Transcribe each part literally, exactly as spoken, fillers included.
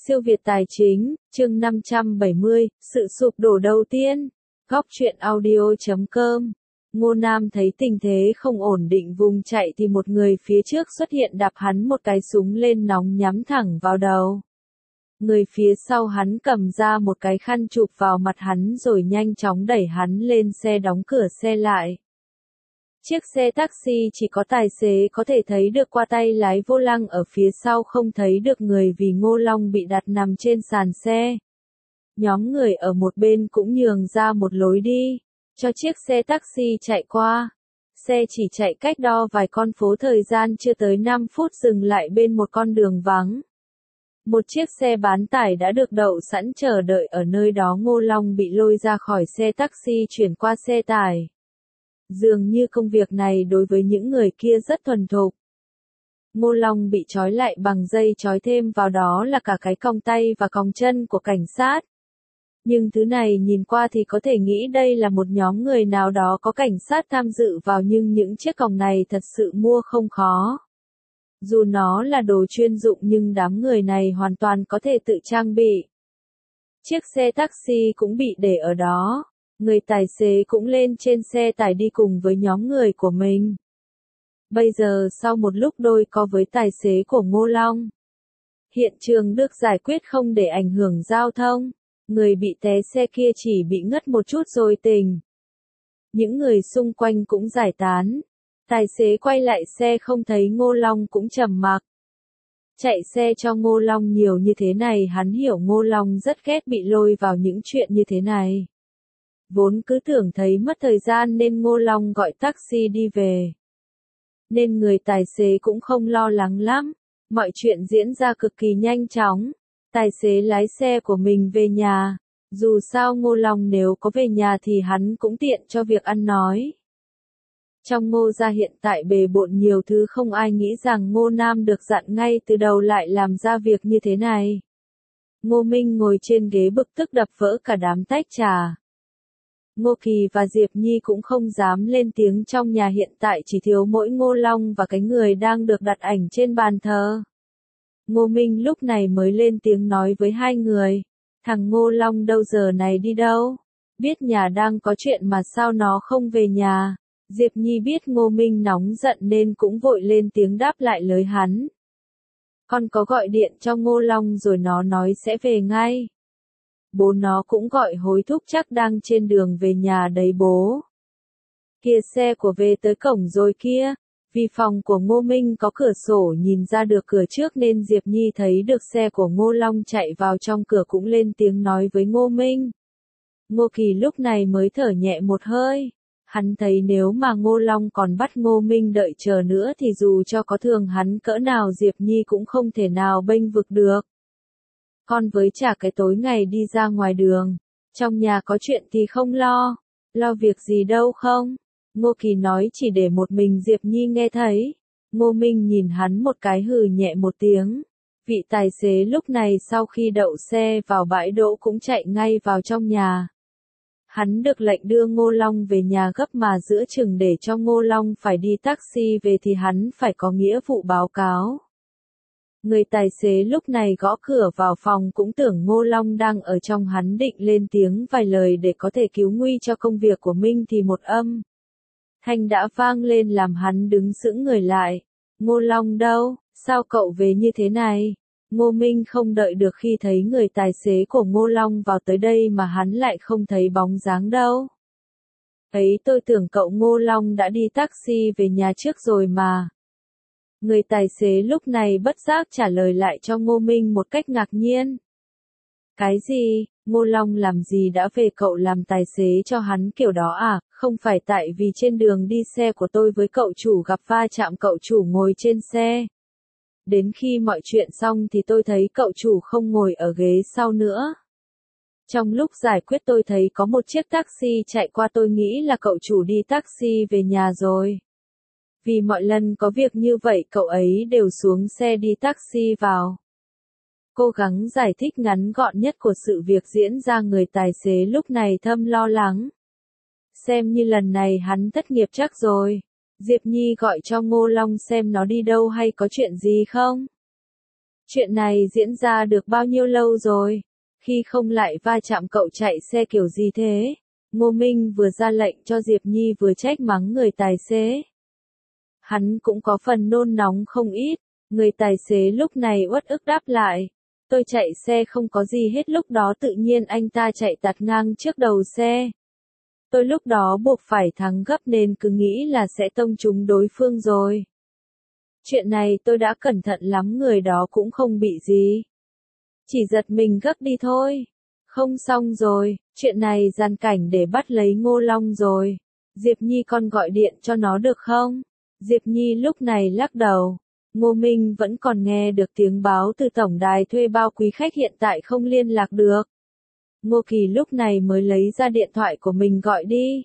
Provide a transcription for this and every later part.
Siêu Việt Tài Chính, chương năm trăm bảy mươi, sự sụp đổ đầu tiên. Góc truyện audio chấm com. Ngô Nam thấy tình thế không ổn định vùng chạy thì một người phía trước xuất hiện đạp hắn một cái súng lên nóng nhắm thẳng vào đầu. Người phía sau hắn cầm ra một cái khăn chụp vào mặt hắn rồi nhanh chóng đẩy hắn lên xe đóng cửa xe lại. Chiếc xe taxi chỉ có tài xế có thể thấy được qua tay lái vô lăng ở phía sau không thấy được người vì Ngô Long bị đặt nằm trên sàn xe. Nhóm người ở một bên cũng nhường ra một lối đi, cho chiếc xe taxi chạy qua. Xe chỉ chạy cách đo vài con phố thời gian chưa tới năm phút dừng lại bên một con đường vắng. Một chiếc xe bán tải đã được đậu sẵn chờ đợi ở nơi đó. Ngô Long bị lôi ra khỏi xe taxi chuyển qua xe tải. Dường như công việc này đối với những người kia rất thuần thục. Ngô Long bị trói lại bằng dây trói thêm vào đó là cả cái còng tay và còng chân của cảnh sát. Nhưng thứ này nhìn qua thì có thể nghĩ đây là một nhóm người nào đó có cảnh sát tham dự vào, nhưng những chiếc còng này thật sự mua không khó. Dù nó là đồ chuyên dụng nhưng đám người này hoàn toàn có thể tự trang bị. Chiếc xe taxi cũng bị để ở đó. Người tài xế cũng lên trên xe tải đi cùng với nhóm người của mình. Bây giờ sau một lúc đôi co với tài xế của Ngô Long, hiện trường được giải quyết không để ảnh hưởng giao thông. Người bị té xe kia chỉ bị ngất một chút rồi tỉnh. Những người xung quanh cũng giải tán. Tài xế quay lại xe không thấy Ngô Long cũng trầm mặc. Chạy xe cho Ngô Long nhiều như thế này, hắn hiểu Ngô Long rất ghét bị lôi vào những chuyện như thế này. Vốn cứ tưởng thấy mất thời gian nên Ngô Long gọi taxi đi về. Nên người tài xế cũng không lo lắng lắm. Mọi chuyện diễn ra cực kỳ nhanh chóng. Tài xế lái xe của mình về nhà. Dù sao Ngô Long nếu có về nhà thì hắn cũng tiện cho việc ăn nói. Trong Ngô gia hiện tại bề bộn nhiều thứ, không ai nghĩ rằng Ngô Nam được dặn ngay từ đầu lại làm ra việc như thế này. Ngô Minh ngồi trên ghế bực tức đập vỡ cả đám tách trà. Ngô Kỳ và Diệp Nhi cũng không dám lên tiếng, trong nhà hiện tại chỉ thiếu mỗi Ngô Long và cái người đang được đặt ảnh trên bàn thờ. Ngô Minh lúc này mới lên tiếng nói với hai người. Thằng Ngô Long đâu giờ này đi đâu? Biết nhà đang có chuyện mà sao nó không về nhà? Diệp Nhi biết Ngô Minh nóng giận nên cũng vội lên tiếng đáp lại lời hắn. Con có gọi điện cho Ngô Long rồi, nó nói sẽ về ngay. Bố nó cũng gọi hối thúc, chắc đang trên đường về nhà đấy bố. Kia xe của về tới cổng rồi kia. Vì phòng của Ngô Minh có cửa sổ nhìn ra được cửa trước nên Diệp Nhi thấy được xe của Ngô Long chạy vào trong cửa cũng lên tiếng nói với Ngô Minh. Ngô Kỳ lúc này mới thở nhẹ một hơi. Hắn thấy nếu mà Ngô Long còn bắt Ngô Minh đợi chờ nữa thì dù cho có thường hắn cỡ nào Diệp Nhi cũng không thể nào bênh vực được. Con với chả cái tối ngày đi ra ngoài đường, trong nhà có chuyện thì không lo, lo việc gì đâu không? Ngô Kỳ nói chỉ để một mình Diệp Nhi nghe thấy. Ngô Minh nhìn hắn một cái hừ nhẹ một tiếng. Vị tài xế lúc này sau khi đậu xe vào bãi đỗ cũng chạy ngay vào trong nhà. Hắn được lệnh đưa Ngô Long về nhà gấp mà giữa chừng để cho Ngô Long phải đi taxi về thì hắn phải có nghĩa vụ báo cáo. Người tài xế lúc này gõ cửa vào phòng cũng tưởng Ngô Long đang ở trong, hắn định lên tiếng vài lời để có thể cứu nguy cho công việc của mình thì một âm thanh đã vang lên làm hắn đứng sững người lại. Ngô Long đâu? Sao cậu về như thế này? Ngô Minh không đợi được khi thấy người tài xế của Ngô Long vào tới đây mà hắn lại không thấy bóng dáng đâu. Ấy, tôi tưởng cậu Ngô Long đã đi taxi về nhà trước rồi mà. Người tài xế lúc này bất giác trả lời lại cho Ngô Minh một cách ngạc nhiên. Cái gì? Ngô Long làm gì đã về, cậu làm tài xế cho hắn kiểu đó à? Không phải tại vì trên đường đi xe của tôi với cậu chủ gặp va chạm, cậu chủ ngồi trên xe. Đến khi mọi chuyện xong thì tôi thấy cậu chủ không ngồi ở ghế sau nữa. Trong lúc giải quyết tôi thấy có một chiếc taxi chạy qua, tôi nghĩ là cậu chủ đi taxi về nhà rồi. Vì mọi lần có việc như vậy cậu ấy đều xuống xe đi taxi vào. Cố gắng giải thích ngắn gọn nhất của sự việc diễn ra, người tài xế lúc này thầm lo lắng. Xem như lần này hắn thất nghiệp chắc rồi. Diệp Nhi gọi cho Ngô Long xem nó đi đâu hay có chuyện gì không. Chuyện này diễn ra được bao nhiêu lâu rồi? Khi không lại va chạm cậu chạy xe kiểu gì thế? Ngô Minh vừa ra lệnh cho Diệp Nhi vừa trách mắng người tài xế. Hắn cũng có phần nôn nóng không ít, người tài xế lúc này uất ức đáp lại. Tôi chạy xe không có gì hết, lúc đó tự nhiên anh ta chạy tạt ngang trước đầu xe. Tôi lúc đó buộc phải thắng gấp nên cứ nghĩ là sẽ tông trúng đối phương rồi. Chuyện này tôi đã cẩn thận lắm, người đó cũng không bị gì. Chỉ giật mình gấp đi thôi. Không xong rồi, chuyện này gian cảnh để bắt lấy Ngô Long rồi. Diệp Nhi con gọi điện cho nó được không? Diệp Nhi lúc này lắc đầu. Ngô Minh vẫn còn nghe được tiếng báo từ tổng đài thuê bao quý khách hiện tại không liên lạc được. Ngô Kỳ lúc này mới lấy ra điện thoại của mình gọi đi.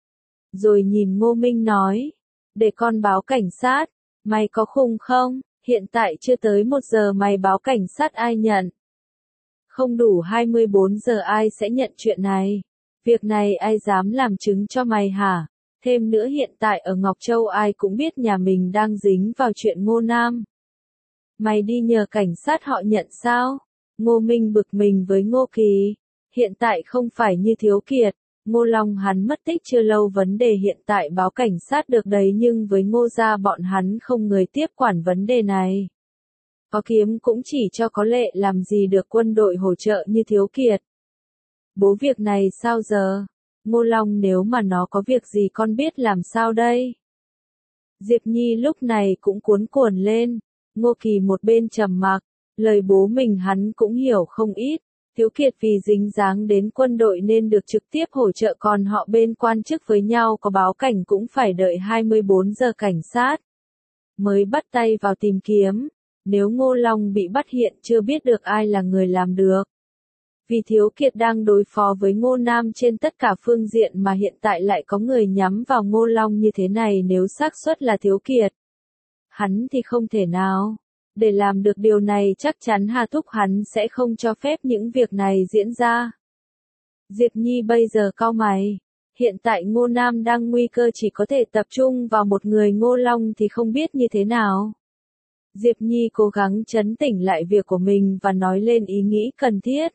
Rồi nhìn Ngô Minh nói. Để con báo cảnh sát. Mày có khùng không? Hiện tại chưa tới một giờ mày báo cảnh sát ai nhận? Không đủ hai mươi bốn giờ ai sẽ nhận chuyện này? Việc này ai dám làm chứng cho mày hả? Thêm nữa hiện tại ở Ngọc Châu ai cũng biết nhà mình đang dính vào chuyện Ngô Nam. Mày đi nhờ cảnh sát họ nhận sao? Ngô Minh bực mình với Ngô Kỳ. Hiện tại không phải như Thiếu Kiệt. Ngô Long hắn mất tích chưa lâu, vấn đề hiện tại báo cảnh sát được đấy, nhưng với Ngô gia bọn hắn không người tiếp quản vấn đề này. Có kiếm cũng chỉ cho có lệ, làm gì được quân đội hỗ trợ như Thiếu Kiệt. Bố việc này sao giờ? Ngô Long nếu mà nó có việc gì con biết làm sao đây? Diệp Nhi lúc này cũng cuốn cuồng lên. Ngô Kỳ một bên trầm mặc, lời bố mình hắn cũng hiểu không ít. Thiếu Kiệt vì dính dáng đến quân đội nên được trực tiếp hỗ trợ, còn họ bên quan chức với nhau có báo cảnh cũng phải đợi hai mươi bốn giờ cảnh sát mới bắt tay vào tìm kiếm. Nếu Ngô Long bị bắt hiện chưa biết được ai là người làm được. Vì Thiếu Kiệt đang đối phó với Ngô Nam trên tất cả phương diện mà hiện tại lại có người nhắm vào Ngô Long như thế này, nếu xác suất là Thiếu Kiệt, hắn thì không thể nào. Để làm được điều này chắc chắn Hà Thúc hắn sẽ không cho phép những việc này diễn ra. Diệp Nhi bây giờ cau mày. Hiện tại Ngô Nam đang nguy cơ, chỉ có thể tập trung vào một người, Ngô Long thì không biết như thế nào. Diệp Nhi cố gắng trấn tĩnh lại việc của mình và nói lên ý nghĩ cần thiết.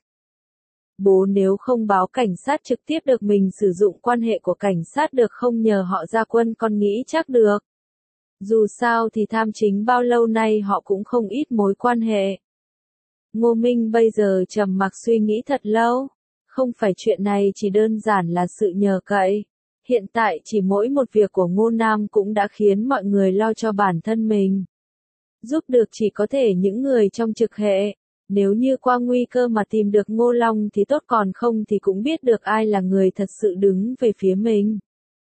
Bố nếu không báo cảnh sát trực tiếp được, mình sử dụng quan hệ của cảnh sát được không, nhờ họ ra quân con nghĩ chắc được. Dù sao thì Tham Chính bao lâu nay họ cũng không ít mối quan hệ. Ngô Minh bây giờ trầm mặc suy nghĩ thật lâu. Không phải chuyện này chỉ đơn giản là sự nhờ cậy. Hiện tại chỉ mỗi một việc của Ngô Nam cũng đã khiến mọi người lo cho bản thân mình. Giúp được chỉ có thể những người trong trực hệ. Nếu như qua nguy cơ mà tìm được Ngô Long thì tốt, còn không thì cũng biết được ai là người thật sự đứng về phía mình.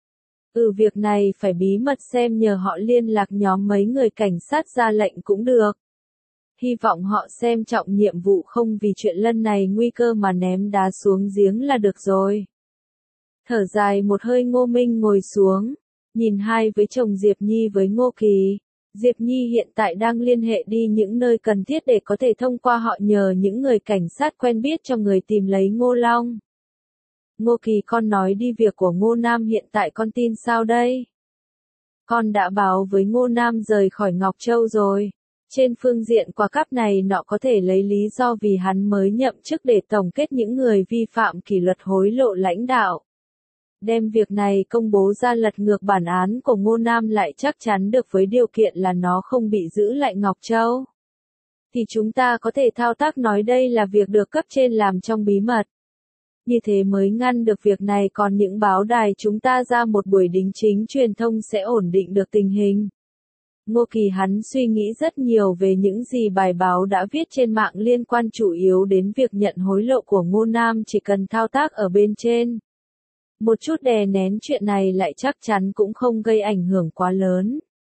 Ừ, việc này phải bí mật, xem nhờ họ liên lạc nhóm mấy người cảnh sát ra lệnh cũng được. Hy vọng họ xem trọng nhiệm vụ, không vì chuyện lần này nguy cơ mà ném đá xuống giếng là được rồi. Thở dài một hơi, Ngô Minh ngồi xuống, nhìn hai với chồng Diệp Nhi với Ngô Kỳ. Diệp Nhi hiện tại đang liên hệ đi những nơi cần thiết để có thể thông qua họ nhờ những người cảnh sát quen biết cho người tìm lấy Ngô Long. Ngô Kỳ, con nói đi, việc của Ngô Nam hiện tại con tin sao đây? Con đã báo với Ngô Nam rời khỏi Ngọc Châu rồi. Trên phương diện qua cáp này nọ có thể lấy lý do vì hắn mới nhậm chức để tổng kết những người vi phạm kỷ luật hối lộ lãnh đạo. Đem việc này công bố ra, lật ngược bản án của Ngô Nam lại chắc chắn được, với điều kiện là nó không bị giữ lại Ngọc Châu. Thì chúng ta có thể thao tác nói đây là việc được cấp trên làm trong bí mật. Như thế mới ngăn được việc này, còn những báo đài chúng ta ra một buổi đính chính truyền thông sẽ ổn định được tình hình. Ngô Kỳ hắn suy nghĩ rất nhiều về những gì bài báo đã viết trên mạng liên quan chủ yếu đến việc nhận hối lộ của Ngô Nam, chỉ cần thao tác ở bên trên. Một chút đè nén chuyện này lại chắc chắn cũng không gây ảnh hưởng quá lớn.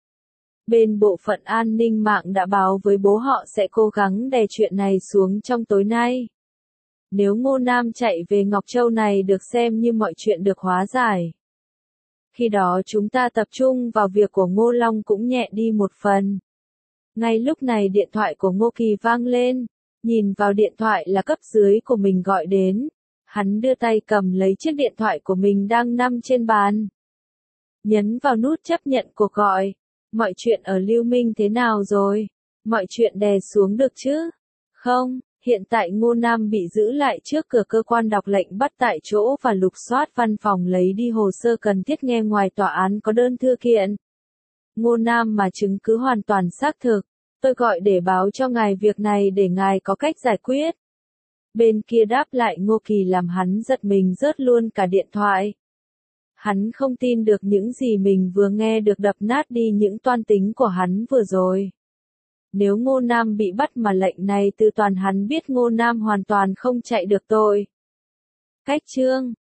Bên bộ phận an ninh mạng đã báo với bố họ sẽ cố gắng đè chuyện này xuống trong tối nay. Nếu Ngô Nam chạy về Ngọc Châu này được xem như mọi chuyện được hóa giải. Khi đó chúng ta tập trung vào việc của Ngô Long cũng nhẹ đi một phần. Ngay lúc này điện thoại của Ngô Kỳ vang lên. Nhìn vào điện thoại là cấp dưới của mình gọi đến. Hắn đưa tay cầm lấy chiếc điện thoại của mình đang nằm trên bàn. Nhấn vào nút chấp nhận cuộc gọi. Mọi chuyện ở Lưu Minh thế nào rồi? Mọi chuyện đè xuống được chứ? Không, hiện tại Ngô Nam bị giữ lại trước cửa cơ quan đọc lệnh bắt tại chỗ và lục soát văn phòng lấy đi hồ sơ cần thiết nghe ngoài tòa án có đơn thư kiện. Ngô Nam mà chứng cứ hoàn toàn xác thực, tôi gọi để báo cho ngài việc này để ngài có cách giải quyết. Bên kia đáp lại Ngô Kỳ làm hắn giật mình rớt luôn cả điện thoại. Hắn không tin được những gì mình vừa nghe được đập nát đi những toan tính của hắn vừa rồi. Nếu Ngô Nam bị bắt mà lệnh này từ toàn hắn biết Ngô Nam hoàn toàn không chạy được tội. Cách chương